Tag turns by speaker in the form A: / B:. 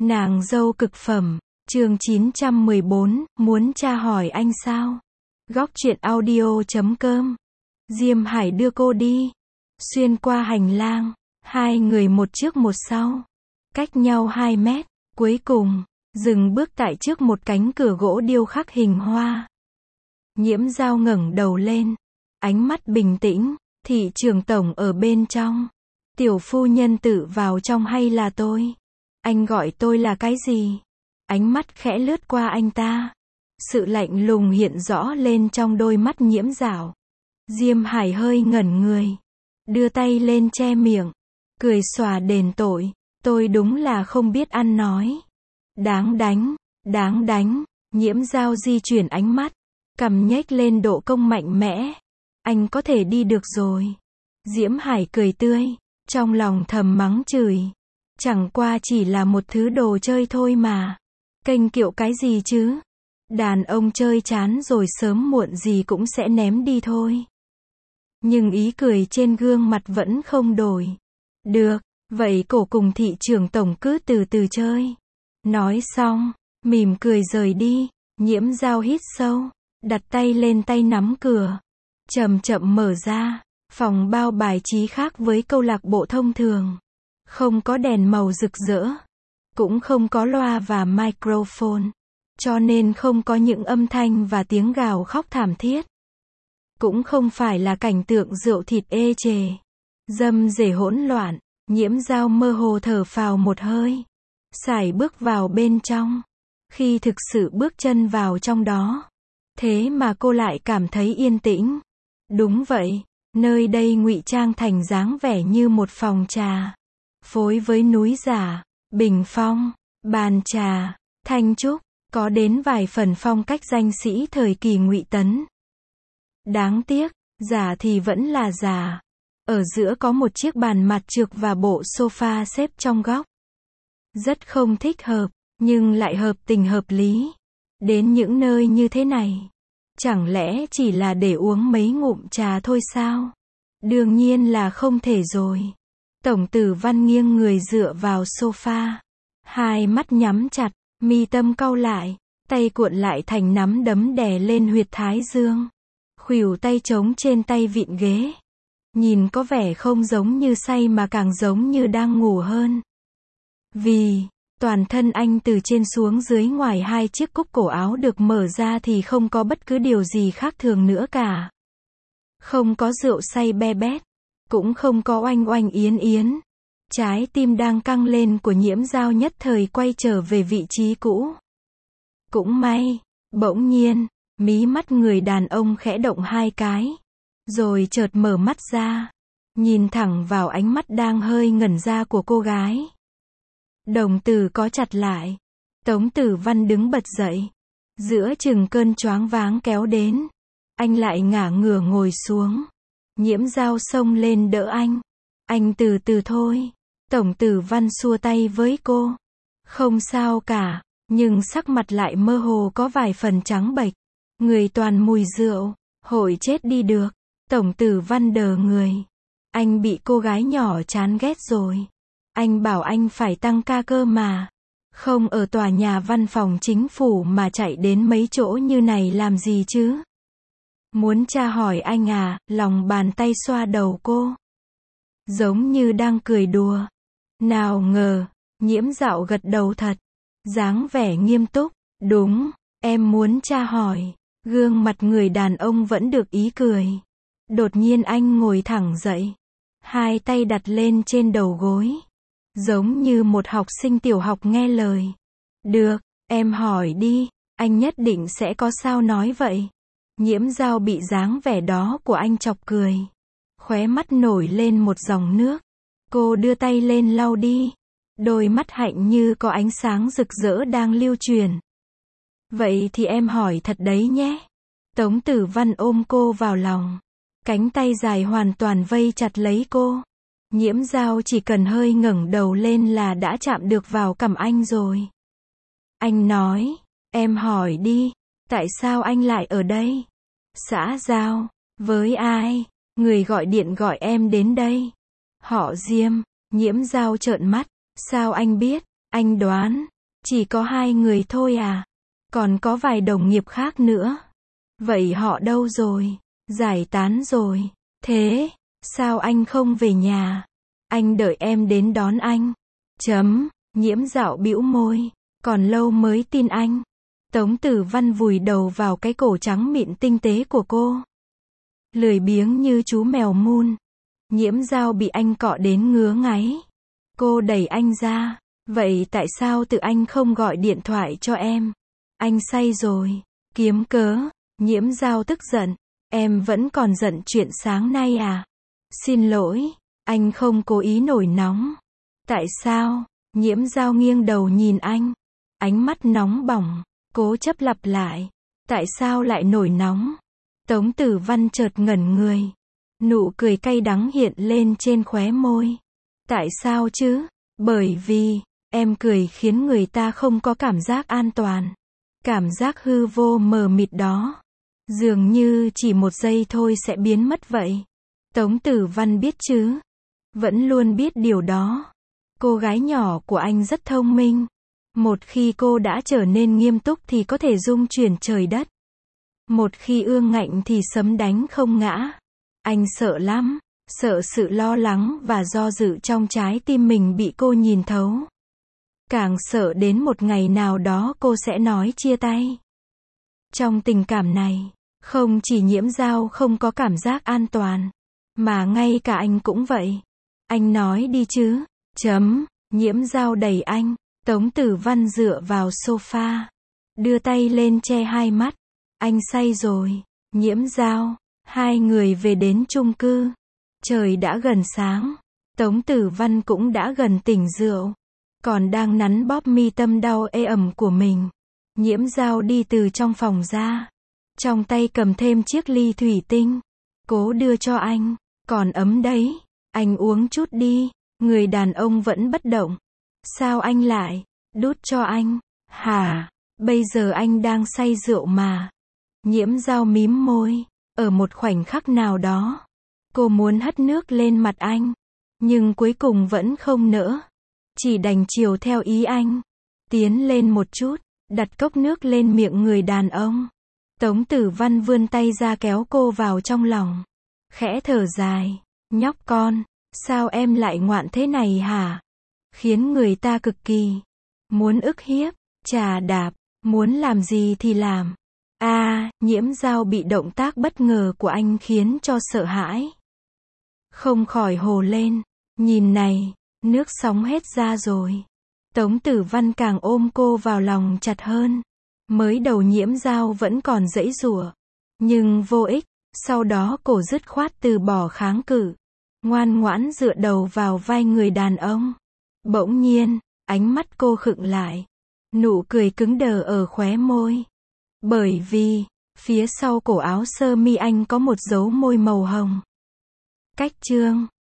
A: Nàng dâu cực phẩm, chương 914, muốn tra hỏi anh sao? Góc truyện audio.com. Diêm Hải đưa cô đi. Xuyên qua hành lang, hai người một trước một sau, cách nhau 2 mét, cuối cùng, dừng bước tại trước một cánh cửa gỗ điêu khắc hình hoa. Nhiễm Dao ngẩng đầu lên, ánh mắt bình tĩnh, thị trưởng tổng ở bên trong. Tiểu phu nhân tự vào trong hay là tôi? Anh gọi tôi là cái gì? Ánh mắt khẽ lướt qua anh ta. Sự lạnh lùng hiện rõ lên trong đôi mắt Nhiễm Dao. Diêm Hải hơi ngẩn người, đưa tay lên che miệng, cười xòa đền tội. Tôi đúng là không biết ăn nói. Đáng đánh, đáng đánh. Nhiễm Dao di chuyển ánh mắt, cằm nhếch lên độ cong mạnh mẽ. Anh có thể đi được rồi. Diễm Hải cười tươi, trong lòng thầm mắng chửi. Chẳng qua chỉ là một thứ đồ chơi thôi mà. Kênh kiệu cái gì chứ? Đàn ông chơi chán rồi sớm muộn gì cũng sẽ ném đi thôi. Nhưng ý cười trên gương mặt vẫn không đổi. Được, vậy cổ cùng thị trưởng tổng cứ từ từ chơi. Nói xong, mỉm cười rời đi. Nhiễm Dao hít sâu, đặt tay lên tay nắm cửa, chậm chậm mở ra. Phòng bao bài trí khác với câu lạc bộ thông thường. Không có đèn màu rực rỡ, cũng không có loa và microphone, cho nên không có những âm thanh và tiếng gào khóc thảm thiết. Cũng không phải là cảnh tượng rượu thịt ê chề, dâm dề hỗn loạn. Nhiễm Dao mơ hồ thở phào một hơi, sải bước vào bên trong. Khi thực sự bước chân vào trong đó, thế mà cô lại cảm thấy yên tĩnh. Đúng vậy, nơi đây ngụy trang thành dáng vẻ như một phòng trà, phối với núi giả, bình phong, bàn trà, thanh trúc, có đến vài phần phong cách danh sĩ thời kỳ Ngụy Tấn. Đáng tiếc, giả thì vẫn là giả. Ở giữa có một chiếc bàn mặt trược và bộ sofa xếp trong góc. Rất không thích hợp, nhưng lại hợp tình hợp lý. Đến những nơi như thế này, chẳng lẽ chỉ là để uống mấy ngụm trà thôi sao? Đương nhiên là không thể rồi. Tổng Tử Văn nghiêng người dựa vào sofa, hai mắt nhắm chặt, mi tâm cau lại, tay cuộn lại thành nắm đấm đè lên huyệt thái dương. Khuỷu tay trống trên tay vịn ghế. Nhìn có vẻ không giống như say mà càng giống như đang ngủ hơn. Vì toàn thân anh từ trên xuống dưới ngoài hai chiếc cúc cổ áo được mở ra thì không có bất cứ điều gì khác thường nữa cả. Không có rượu say be bét, cũng không có oanh oanh yến yến. Trái tim đang căng lên của Nhiễm Dao nhất thời quay trở về vị trí cũ. Cũng may, bỗng nhiên, mí mắt người đàn ông khẽ động 2 cái, rồi chợt mở mắt ra, nhìn thẳng vào ánh mắt đang hơi ngẩn ra của cô gái. Đồng tử có chặt lại. Tống Tử Văn đứng bật dậy. Giữa chừng cơn choáng váng kéo đến, anh lại ngả ngửa ngồi xuống. Nhiễm Dao xông lên đỡ anh. Anh từ từ thôi. Tổng Tử Văn xua tay với cô. Không sao cả, nhưng sắc mặt lại mơ hồ có vài phần trắng bệch. Người toàn mùi rượu, hội chết đi được. Tổng Tử Văn đờ người. Anh bị cô gái nhỏ chán ghét rồi. Anh bảo anh phải tăng ca cơ mà. Không ở tòa nhà văn phòng chính phủ mà chạy đến mấy chỗ như này làm gì chứ? Muốn tra hỏi anh à? Lòng bàn tay xoa đầu cô, giống như đang cười đùa. Nào ngờ, Nhiễm Dao gật đầu thật, dáng vẻ nghiêm túc. Đúng, em muốn tra hỏi. Gương mặt người đàn ông vẫn được ý cười. Đột nhiên anh ngồi thẳng dậy, hai tay đặt lên trên đầu gối, giống như một học sinh tiểu học nghe lời. Được, em hỏi đi, anh nhất định sẽ có sao nói vậy. Nhiễm Dao bị dáng vẻ đó của anh chọc cười. Khóe mắt nổi lên một dòng nước. Cô đưa tay lên lau đi. Đôi mắt hạnh như có ánh sáng rực rỡ đang lưu truyền. Vậy thì em hỏi thật đấy nhé. Tống Tử Văn ôm cô vào lòng. Cánh tay dài hoàn toàn vây chặt lấy cô. Nhiễm Dao chỉ cần hơi ngẩng đầu lên là đã chạm được vào cằm anh rồi. Anh nói, em hỏi đi, tại sao anh lại ở đây? Xã giao, với ai? Người gọi điện gọi em đến đây. Họ Diêm. Nhiễm Dao trợn mắt, sao anh biết? Anh đoán, Chỉ có 2 người thôi à? Còn có vài đồng nghiệp khác nữa. Vậy họ đâu rồi? Giải tán rồi. Thế, sao anh không về nhà? Anh đợi em đến đón anh. Nhiễm Dạo bĩu môi. Còn lâu mới tin anh. Tống Tử Văn vùi đầu vào cái cổ trắng mịn tinh tế của cô. Lười biếng như chú mèo mun. Nhiễm Dao bị anh cọ đến ngứa ngáy. Cô đẩy anh ra. Vậy tại sao tự anh không gọi điện thoại cho em? Anh say rồi. Kiếm cớ. Nhiễm Dao tức giận. Em vẫn còn giận chuyện sáng nay à? Xin lỗi, anh không cố ý nổi nóng. Tại sao? Nhiễm Dao nghiêng đầu nhìn anh. Ánh mắt nóng bỏng. Cố chấp lặp lại. Tại sao lại nổi nóng? Tống Tử Văn chợt ngẩn người. Nụ cười cay đắng hiện lên trên khóe môi. Tại sao chứ? Bởi vì, em cười khiến người ta không có cảm giác an toàn. Cảm giác hư vô mờ mịt đó. Dường như chỉ 1 giây thôi sẽ biến mất vậy. Tống Tử Văn biết chứ. Vẫn luôn biết điều đó. Cô gái nhỏ của anh rất thông minh. Một khi cô đã trở nên nghiêm túc thì có thể rung chuyển trời đất. Một khi ương ngạnh thì sấm đánh không ngã. Anh sợ lắm. Sợ sự lo lắng và do dự trong trái tim mình bị cô nhìn thấu. Càng sợ đến một ngày nào đó cô sẽ nói chia tay. Trong tình cảm này, không chỉ Nhiễm Dao không có cảm giác an toàn, mà ngay cả anh cũng vậy. Anh nói đi chứ. Nhiễm Dao đẩy anh. Tống Tử Văn dựa vào sofa. Đưa tay lên che 2 mắt. Anh say rồi. Nhiễm Dao. 2 người về đến chung cư. Trời đã gần sáng. Tống Tử Văn cũng đã gần tỉnh rượu. Còn đang nắn bóp mi tâm đau ê ẩm của mình. Nhiễm Dao đi từ trong phòng ra. Trong tay cầm thêm chiếc ly thủy tinh. Cố đưa cho anh. Còn ấm đấy. Anh uống chút đi. Người đàn ông vẫn bất động. Sao anh lại đút cho anh? Hả? Bây giờ anh đang say rượu mà. Nhiễm Dao mím môi. Ở một khoảnh khắc nào đó, cô muốn hất nước lên mặt anh. Nhưng cuối cùng vẫn không nỡ. Chỉ đành chiều theo ý anh. Tiến lên một chút. Đặt cốc nước lên miệng người đàn ông. Tống Tử Văn vươn tay ra kéo cô vào trong lòng. Khẽ thở dài. Nhóc con, sao em lại ngoạn thế này hả? Khiến người ta cực kỳ muốn ức hiếp, chà đạp, muốn làm gì thì làm. Nhiễm Dao bị động tác bất ngờ của anh khiến cho sợ hãi. Không khỏi hồ lên. Nhìn này, nước sóng hết ra rồi. Tống Tử Văn càng ôm cô vào lòng chặt hơn. Mới đầu Nhiễm Dao vẫn còn giãy giụa. Nhưng vô ích. Sau đó cô dứt khoát từ bỏ kháng cự. Ngoan ngoãn dựa đầu vào vai người đàn ông. Bỗng nhiên, ánh mắt cô khựng lại. Nụ cười cứng đờ ở khóe môi. Bởi vì, phía sau cổ áo sơ mi anh có một dấu môi màu hồng. Cách chương